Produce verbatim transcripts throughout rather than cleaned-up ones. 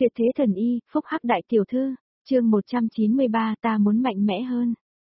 Tuyệt thế thần y, phúc hắc đại tiểu thư, chương một trăm chín mươi ba ta muốn mạnh mẽ hơn.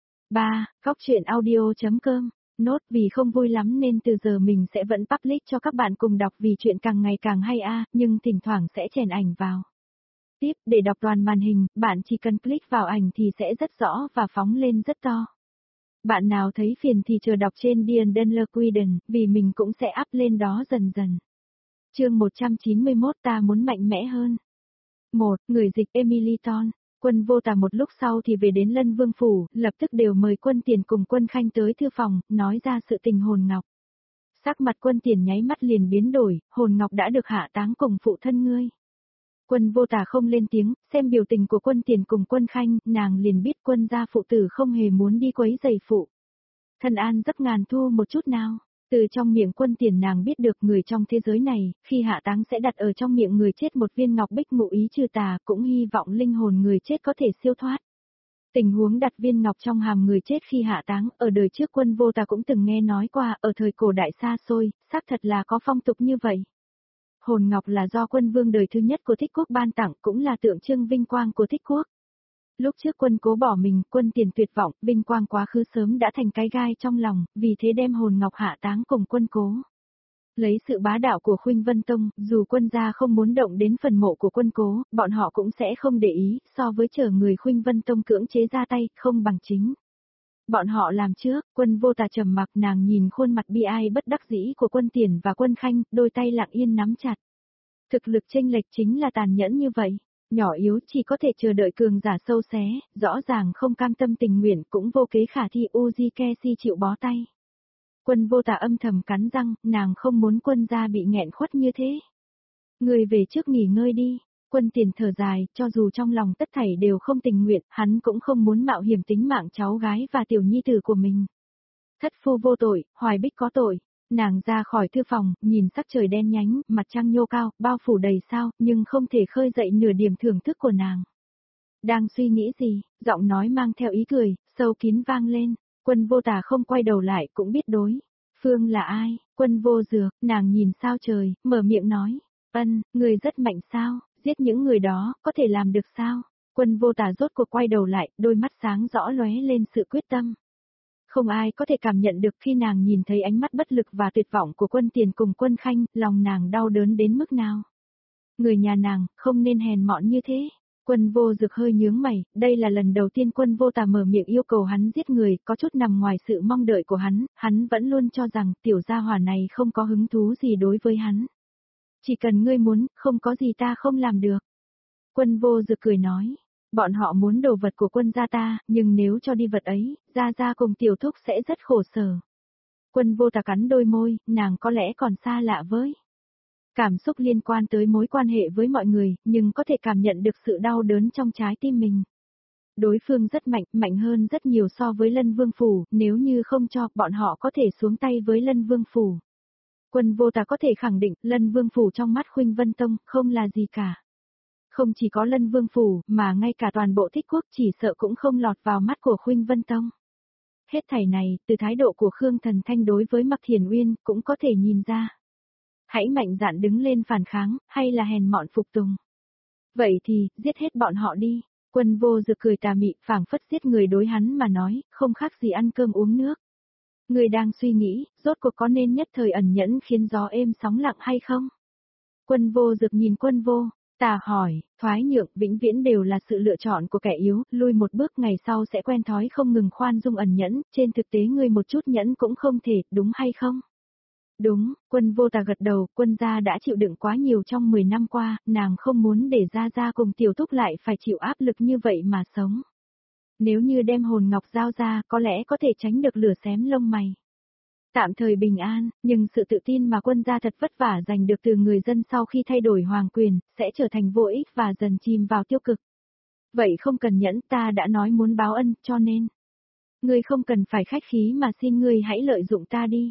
ba. Góc truyện audio.com. Nốt vì không vui lắm nên từ giờ mình sẽ vẫn public cho các bạn cùng đọc vì chuyện càng ngày càng hay a, nhưng thỉnh thoảng sẽ chèn ảnh vào. Tiếp, để đọc toàn màn hình, bạn chỉ cần click vào ảnh thì sẽ rất rõ và phóng lên rất to. Bạn nào thấy phiền thì chờ đọc trên Dean Denler Quiden, vì mình cũng sẽ up lên đó dần dần. Chương một trăm chín mươi mốt ta muốn mạnh mẽ hơn. một. Người dịch Emily Ton. Quân Vô Tà một lúc sau thì về đến Lân Vương Phủ, lập tức đều mời Quân Tiền cùng Quân Khanh tới thư phòng, nói ra sự tình hồn ngọc. Sắc mặt Quân Tiền nháy mắt liền biến đổi, hồn ngọc đã được hạ táng cùng phụ thân ngươi. Quân Vô Tà không lên tiếng, xem biểu tình của Quân Tiền cùng Quân Khanh, nàng liền biết Quân gia phụ tử không hề muốn đi quấy rầy phụ thân an giấc ngàn thu một chút nào. Từ trong miệng Quân Tiền nàng biết được người trong thế giới này, khi hạ táng sẽ đặt ở trong miệng người chết một viên ngọc bích ngụ ý trừ tà, cũng hy vọng linh hồn người chết có thể siêu thoát. Tình huống đặt viên ngọc trong hàm người chết khi hạ táng, ở đời trước Quân Vô Tà cũng từng nghe nói qua, ở thời cổ đại xa xôi, xác thật là có phong tục như vậy. Hồn ngọc là do Quân Vương đời thứ nhất của Thích Quốc ban tặng, cũng là tượng trưng vinh quang của Thích Quốc. Lúc trước Quân Cố bỏ mình, Quân Tiền tuyệt vọng, vinh quang quá khứ sớm đã thành cái gai trong lòng, vì thế đem hồn ngọc hạ táng cùng Quân Cố. Lấy sự bá đạo của Khuynh Vân Tông, dù Quân gia không muốn động đến phần mộ của Quân Cố, bọn họ cũng sẽ không để ý, so với chờ người Khuynh Vân Tông cưỡng chế ra tay, không bằng chính. Bọn họ làm trước, Quân Vô Tà trầm mặc, nàng nhìn khuôn mặt bi ai bất đắc dĩ của Quân Tiền và Quân Khanh, đôi tay lặng yên nắm chặt. Thực lực chênh lệch chính là tàn nhẫn như vậy. Nhỏ yếu chỉ có thể chờ đợi cường giả sâu xé, rõ ràng không cam tâm tình nguyện cũng vô kế khả thi. Uji Keshi chịu bó tay. Quân Vô Tà âm thầm cắn răng, nàng không muốn Quân gia bị nghẹn khuất như thế. Người về trước nghỉ ngơi đi. Quân Tiền thở dài, cho dù trong lòng tất thảy đều không tình nguyện, hắn cũng không muốn mạo hiểm tính mạng cháu gái và tiểu nhi tử của mình. Thất phu vô tội, Hoài Bích có tội. Nàng ra khỏi thư phòng, nhìn sắc trời đen nhánh, mặt trăng nhô cao, bao phủ đầy sao, nhưng không thể khơi dậy nửa điểm thưởng thức của nàng. Đang suy nghĩ gì, giọng nói mang theo ý cười, sâu kín vang lên. Quân Vô Tà không quay đầu lại cũng biết đối phương là ai. Quân Vô Dược, nàng nhìn sao trời, mở miệng nói. Ân, người rất mạnh sao, giết những người đó, có thể làm được sao? Quân Vô Tà rốt cuộc quay đầu lại, đôi mắt sáng rõ lóe lên sự quyết tâm. Không ai có thể cảm nhận được khi nàng nhìn thấy ánh mắt bất lực và tuyệt vọng của Quân Tiền cùng Quân Khanh, lòng nàng đau đớn đến mức nào. Người nhà nàng, không nên hèn mọn như thế. Quân Vô Dược hơi nhướng mày, đây là lần đầu tiên Quân Vô Tà mở miệng yêu cầu hắn giết người, có chút nằm ngoài sự mong đợi của hắn, hắn vẫn luôn cho rằng tiểu gia hỏa này không có hứng thú gì đối với hắn. Chỉ cần ngươi muốn, không có gì ta không làm được. Quân Vô Dược cười nói. Bọn họ muốn đồ vật của Quân gia ta, nhưng nếu cho đi vật ấy, gia gia cùng tiểu thúc sẽ rất khổ sở. Quân Vô Tà cắn đôi môi, nàng có lẽ còn xa lạ với cảm xúc liên quan tới mối quan hệ với mọi người, nhưng có thể cảm nhận được sự đau đớn trong trái tim mình. Đối phương rất mạnh, mạnh hơn rất nhiều so với Lân Vương Phủ, nếu như không cho, bọn họ có thể xuống tay với Lân Vương Phủ. Quân Vô Tà có thể khẳng định, Lân Vương Phủ trong mắt Khuynh Vân Tông, không là gì cả. Không chỉ có Lân Vương Phủ, mà ngay cả toàn bộ Thích Quốc chỉ sợ cũng không lọt vào mắt của Khuynh Vân Tông. Hết thảy này, từ thái độ của Khương Thần Thanh đối với Mạc Thiền Uyên, cũng có thể nhìn ra. Hãy mạnh dạn đứng lên phản kháng, hay là hèn mọn phục tùng. Vậy thì, giết hết bọn họ đi. Quân Vô Dược cười tà mị, phảng phất giết người đối hắn mà nói, không khác gì ăn cơm uống nước. Người đang suy nghĩ, rốt cuộc có nên nhất thời ẩn nhẫn khiến gió êm sóng lặng hay không? Quân Vô Dược nhìn Quân Vô Tà hỏi, thoái nhượng vĩnh viễn đều là sự lựa chọn của kẻ yếu, lui một bước ngày sau sẽ quen thói không ngừng khoan dung ẩn nhẫn, trên thực tế ngươi một chút nhẫn cũng không thể, đúng hay không? Đúng, Quân Vô Tà gật đầu, Quân gia đã chịu đựng quá nhiều trong mười năm qua, nàng không muốn để gia gia cùng tiểu thúc lại phải chịu áp lực như vậy mà sống. Nếu như đem hồn ngọc giao ra, có lẽ có thể tránh được lửa xém lông mày. Tạm thời bình an, nhưng sự tự tin mà Quân gia thật vất vả giành được từ người dân sau khi thay đổi hoàng quyền, sẽ trở thành vô ích và dần chìm vào tiêu cực. Vậy không cần nhẫn, ta đã nói muốn báo ân, cho nên. Ngươi không cần phải khách khí mà xin ngươi hãy lợi dụng ta đi.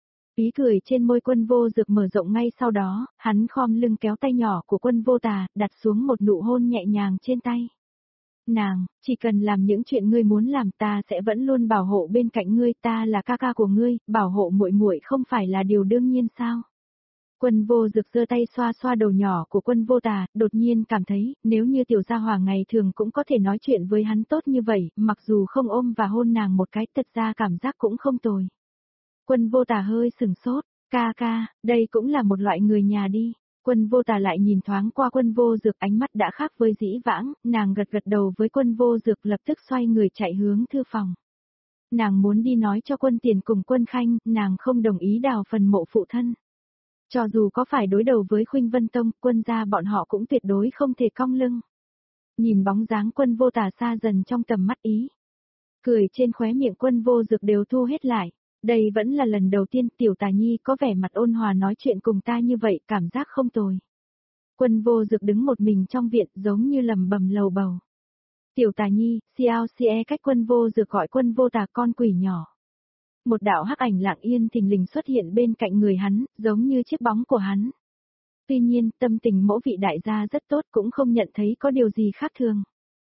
Ý cười trên môi Quân Vô Dược mở rộng ngay sau đó, hắn khom lưng kéo tay nhỏ của Quân Vô Tà, đặt xuống một nụ hôn nhẹ nhàng trên tay. Nàng, chỉ cần làm những chuyện ngươi muốn làm ta sẽ vẫn luôn bảo hộ bên cạnh ngươi, ta là ca ca của ngươi, bảo hộ muội muội không phải là điều đương nhiên sao? Quân Vô Dực giơ tay xoa xoa đầu nhỏ của Quân Vô Tà, đột nhiên cảm thấy, nếu như tiểu gia hỏa ngày thường cũng có thể nói chuyện với hắn tốt như vậy, mặc dù không ôm và hôn nàng một cái, thật ra cảm giác cũng không tồi. Quân Vô Tà hơi sừng sốt, ca ca, đây cũng là một loại người nhà đi. Quân Vô Tà lại nhìn thoáng qua Quân Vô Dực, ánh mắt đã khác với dĩ vãng, nàng gật gật đầu với Quân Vô Dực, lập tức xoay người chạy hướng thư phòng. Nàng muốn đi nói cho Quân Tiền cùng Quân Khanh, nàng không đồng ý đào phần mộ phụ thân. Cho dù có phải đối đầu với Khuynh Vân Tông, Quân gia bọn họ cũng tuyệt đối không thể cong lưng. Nhìn bóng dáng Quân Vô Tà xa dần trong tầm mắt ý. Cười trên khóe miệng Quân Vô Dực đều thu hết lại. Đây vẫn là lần đầu tiên tiểu Tà Nhi có vẻ mặt ôn hòa nói chuyện cùng ta như vậy, cảm giác không tồi. Quân Vô Dực đứng một mình trong viện giống như lầm bầm lầu bầu. Tiểu Tà Nhi, xiao xie cách Quân Vô Dực gọi Quân Vô Tà con quỷ nhỏ. Một đạo hắc ảnh lặng yên thình lình xuất hiện bên cạnh người hắn, giống như chiếc bóng của hắn. Tuy nhiên, tâm tình mỗi vị đại gia rất tốt, cũng không nhận thấy có điều gì khác thường.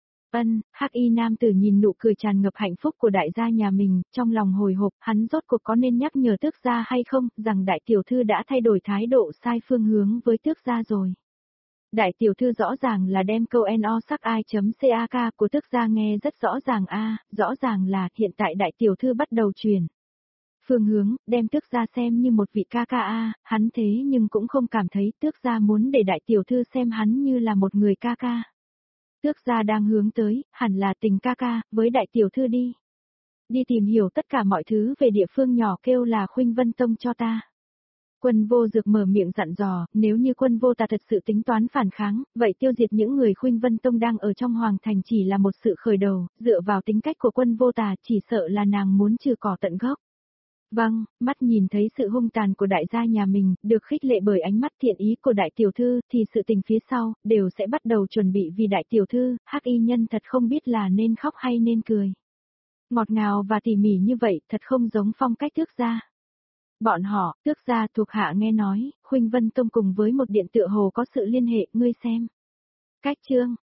Ân, hắc y nam tử nhìn nụ cười tràn ngập hạnh phúc của đại gia nhà mình, trong lòng hồi hộp, hắn rốt cuộc có nên nhắc nhở tước gia hay không, rằng đại tiểu thư đã thay đổi thái độ sai phương hướng với tước gia rồi. Đại tiểu thư rõ ràng là đem câu no sắc i.cak của tước gia nghe rất rõ ràng a, rõ ràng là hiện tại đại tiểu thư bắt đầu truyền phương hướng, đem tước gia xem như một vị ca ca a, hắn thế nhưng cũng không cảm thấy tước gia muốn để đại tiểu thư xem hắn như là một người ca ca. Tước gia đang hướng tới, hẳn là tình ca ca, với đại tiểu thư đi. Đi tìm hiểu tất cả mọi thứ về địa phương nhỏ kêu là Khuynh Vân Tông cho ta. Quân Vô Dực mở miệng dặn dò, nếu như Quân Vô Tà thật sự tính toán phản kháng, vậy tiêu diệt những người Khuynh Vân Tông đang ở trong hoàng thành chỉ là một sự khởi đầu, dựa vào tính cách của Quân Vô Tà chỉ sợ là nàng muốn trừ cỏ tận gốc. Vâng, mắt nhìn thấy sự hung tàn của đại gia nhà mình, được khích lệ bởi ánh mắt thiện ý của đại tiểu thư, thì sự tình phía sau, đều sẽ bắt đầu chuẩn bị vì đại tiểu thư, hắc y nhân thật không biết là nên khóc hay nên cười. Ngọt ngào và tỉ mỉ như vậy, thật không giống phong cách tước gia. Bọn họ, tước gia thuộc hạ nghe nói, Khuynh Vân Tông cùng với một điện tựa hồ có sự liên hệ, ngươi xem. Cách chương,